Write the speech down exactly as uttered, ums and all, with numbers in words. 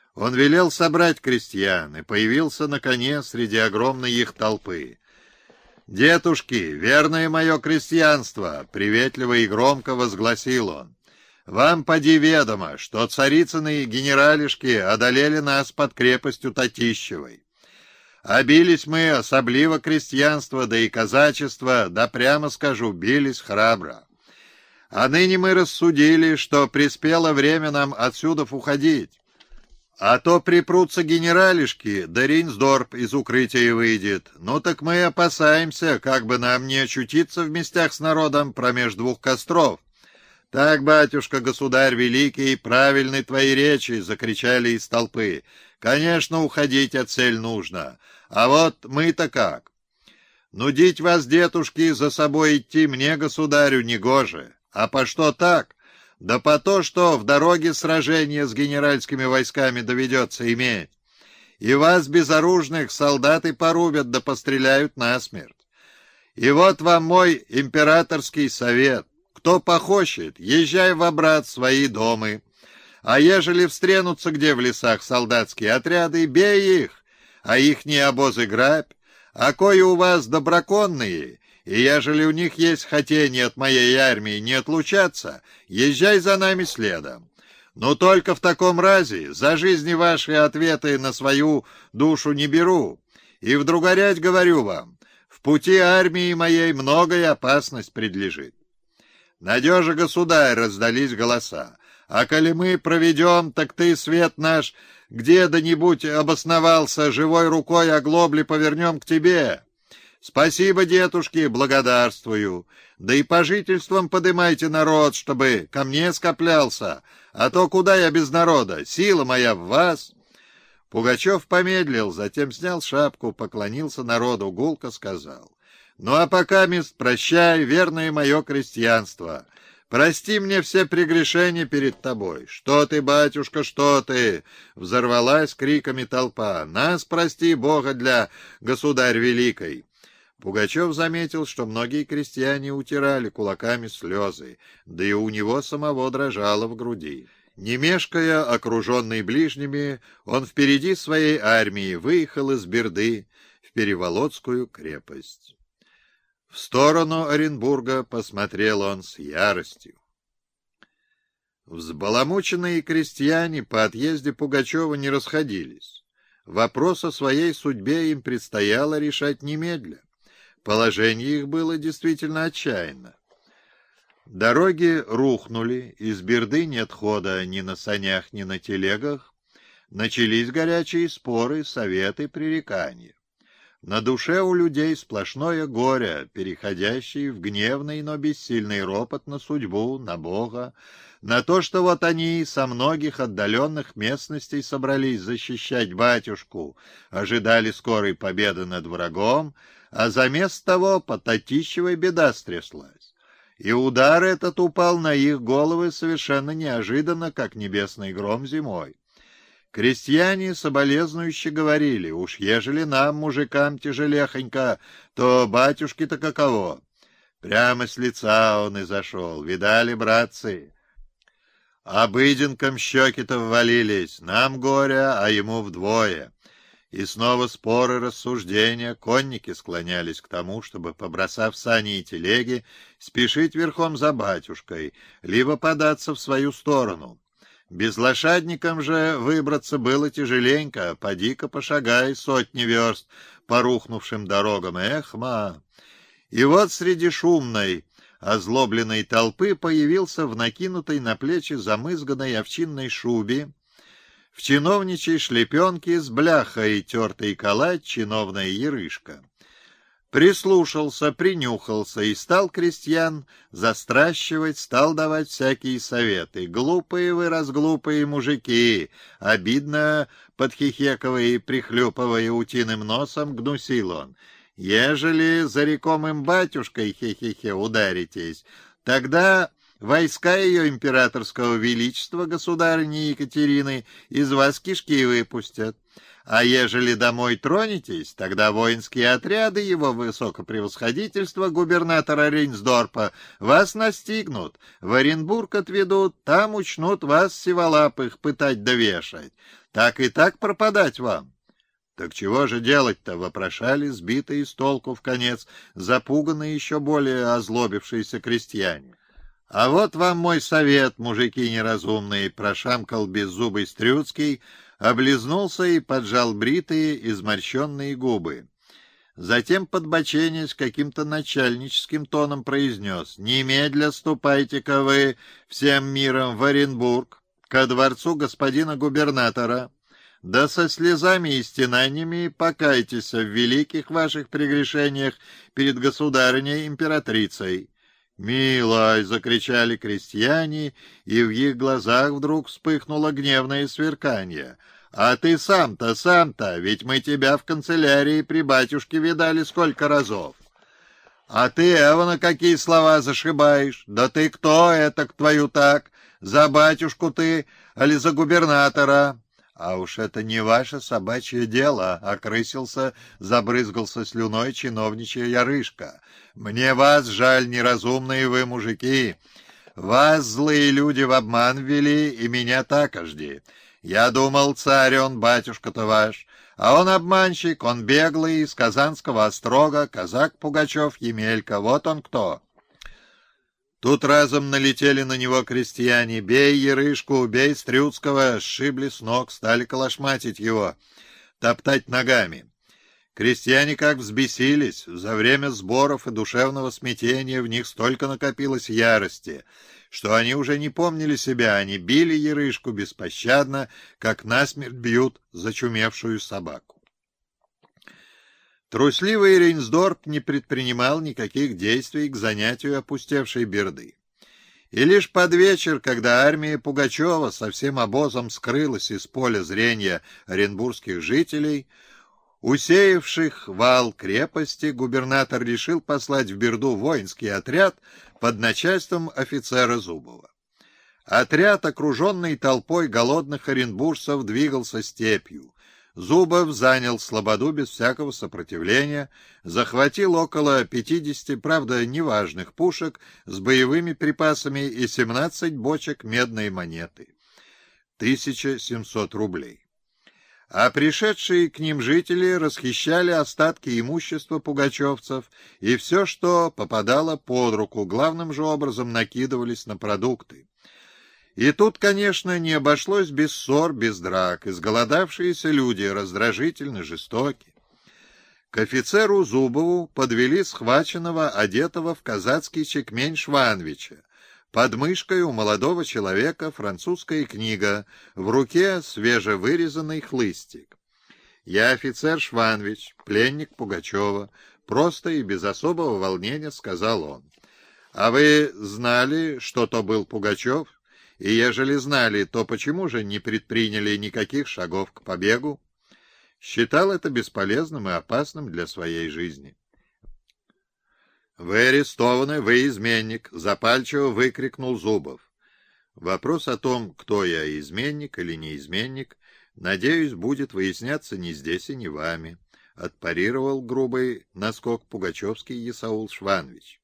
Он велел собрать крестьян и появился на коне среди огромной их толпы. «Детушки, верное мое крестьянство!» — приветливо и громко возгласил он. «Вам поди ведомо, что царицыны и генералишки одолели нас под крепостью Татищевой. А бились мы, особливо крестьянство, да и казачество, да прямо скажу, бились храбро. А ныне мы рассудили, что приспело время нам отсюда уходить. А то припрутся генералишки, да Рейнсдорп из укрытия выйдет. Ну так мы опасаемся, как бы нам не очутиться в местях с народом промеж двух костров. Так, батюшка, государь великий, правильны твои речи, — закричали из толпы. Конечно, уходить от цель нужно. А вот мы-то как? Нудить вас, детушки, за собой идти мне, государю, негоже. А по что так? Да по то, что в дороге сражение с генеральскими войсками доведется иметь. И вас, безоружных, солдаты порубят да постреляют насмерть. И вот вам мой императорский совет. Кто похочет, езжай в обрат в свои домы. А ежели встренутся где в лесах солдатские отряды, бей их, а ихние обозы грабь. А кои у вас доброконные, и ежели у них есть хотение от моей армии не отлучаться, езжай за нами следом. Но только в таком разе за жизни ваши ответы на свою душу не беру. И вдругорять говорю вам, в пути армии моей многое опасность предлежит. Надежа, государь, — раздались голоса. А коли мы проведем, так ты, свет наш, где-да-нибудь обосновался, живой рукой оглобли повернем к тебе. Спасибо, детушки, благодарствую. Да и по жительствам подымайте народ, чтобы ко мне скоплялся. А то куда я без народа? Сила моя в вас. Пугачев помедлил, затем снял шапку, поклонился народу, гулко сказал: «Ну а пока, мест, прощай, верное мое крестьянство. Прости мне все прегрешения перед тобой». «Что ты, батюшка, что ты?» — взорвалась криками толпа. «Нас прости, Бога для государь великой». Пугачев заметил, что многие крестьяне утирали кулаками слезы, да и у него самого дрожало в груди. Не мешкая, окруженный ближними, он впереди своей армии выехал из Берды в Переволодскую крепость. В сторону Оренбурга посмотрел он с яростью. Взбаламученные крестьяне по отъезде Пугачева не расходились. Вопрос о своей судьбе им предстояло решать немедля. Положение их было действительно отчаянно. Дороги рухнули, из Берды нет хода ни на санях, ни на телегах. Начались горячие споры, советы, пререкания. На душе у людей сплошное горе, переходящее в гневный, но бессильный ропот на судьбу, на Бога, на то, что вот они со многих отдаленных местностей собрались защищать батюшку, ожидали скорой победы над врагом, а заместо того по Татищевой беда стряслась. И удар этот упал на их головы совершенно неожиданно, как небесный гром зимой. Крестьяне соболезнующе говорили: «Уж ежели нам, мужикам, тяжелехонько, то батюшке-то каково?» Прямо с лица он и зашел. «Видали, братцы? Обыденком щеки-то ввалились, нам горе, а ему вдвое». И снова споры, рассуждения, конники склонялись к тому, чтобы, побросав сани и телеги, спешить верхом за батюшкой, либо податься в свою сторону. Безлошадникам же выбраться было тяжеленько, поди-ка пошагай сотни верст по рухнувшим дорогам, эх, ма! И вот среди шумной, озлобленной толпы появился в накинутой на плечи замызганной овчинной шубе, в чиновничьей шлепенке с бляхой тертый калач чиновная ярышка. Прислушался, принюхался и стал крестьян застращивать, стал давать всякие советы. «Глупые вы, разглупые мужики!» Обидно, подхихековая и прихлюпывая утиным носом, гнусил он. «Ежели за рекомым батюшкой хе-хе-хе ударитесь, тогда войска ее императорского величества, государыни Екатерины, из вас кишки выпустят. А ежели домой тронетесь, тогда воинские отряды его высокопревосходительства губернатора Рейнсдорпа вас настигнут, в Оренбург отведут, там учнут вас, сиволапых, пытать да вешать. Так и так пропадать вам. «Так чего же делать-то?» — вопрошали сбитые с толку вконец, запуганные еще более озлобившиеся крестьяне. «А вот вам мой совет, мужики неразумные», — прошамкал беззубый Стрюцкий, облизнулся и поджал бритые, изморщенные губы. Затем, подбоченясь, каким-то начальническим тоном произнес: «Немедля ступайте-ка вы всем миром в Оренбург, ко дворцу господина губернатора, да со слезами и стенаниями покайтесь в великих ваших прегрешениях перед государыней-императрицей». «Милай!» — закричали крестьяне, и в их глазах вдруг вспыхнуло гневное сверканье. «А ты сам-то, сам-то, ведь мы тебя в канцелярии при батюшке видали сколько разов!» «А ты, Эвана, какие слова зашибаешь? Да ты кто это к твою так? За батюшку ты, али за губернатора?» «А уж это не ваше собачье дело», — окрысился, забрызгался слюной чиновничья Ярышка. «Мне вас жаль, неразумные вы мужики. Вас злые люди в обман ввели, и меня такожди. Я думал, царь он, батюшка-то ваш, а он обманщик, он беглый, из Казанского острога, казак Пугачев Емелька, вот он кто». Тут разом налетели на него крестьяне. «Бей Ярышку, бей Стрюцкого!» Сшибли с ног, стали колошматить его, топтать ногами. Крестьяне как взбесились. За время сборов и душевного смятения в них столько накопилось ярости, что они уже не помнили себя. Они били Ярышку беспощадно, как насмерть бьют зачумевшую собаку. Трусливый Рейнсдорп не предпринимал никаких действий к занятию опустевшей Берды. И лишь под вечер, когда армия Пугачева со всем обозом скрылась из поля зрения оренбургских жителей, усеявших вал крепости, губернатор решил послать в Берду воинский отряд под начальством офицера Зубова. Отряд, окруженный толпой голодных оренбуржцев, двигался степью. Зубов занял слободу без всякого сопротивления, захватил около пятидесяти, правда, неважных пушек с боевыми припасами и семнадцать бочек медной монеты. тысяча семьсот рублей. А пришедшие к ним жители расхищали остатки имущества пугачевцев, и все, что попадало под руку, главным же образом накидывались на продукты. И тут, конечно, не обошлось без ссор, без драк. Изголодавшиеся люди раздражительно жестоки. К офицеру Зубову подвели схваченного, одетого в казацкий чекмень Шванвича. Под мышкой у молодого человека французская книга, в руке свежевырезанный хлыстик. «Я офицер Шванвич, пленник Пугачева», — просто и без особого волнения сказал он. «А вы знали, что то был Пугачев? И ежели знали, то почему же не предприняли никаких шагов к побегу?» Считал это бесполезным и опасным для своей жизни. «Вы арестованы, вы изменник», — запальчиво выкрикнул Зубов. Вопрос о том, кто я, изменник или не изменник, надеюсь, будет выясняться не здесь и не вами, — отпарировал грубый наскок пугачевский Исаул Шванвич.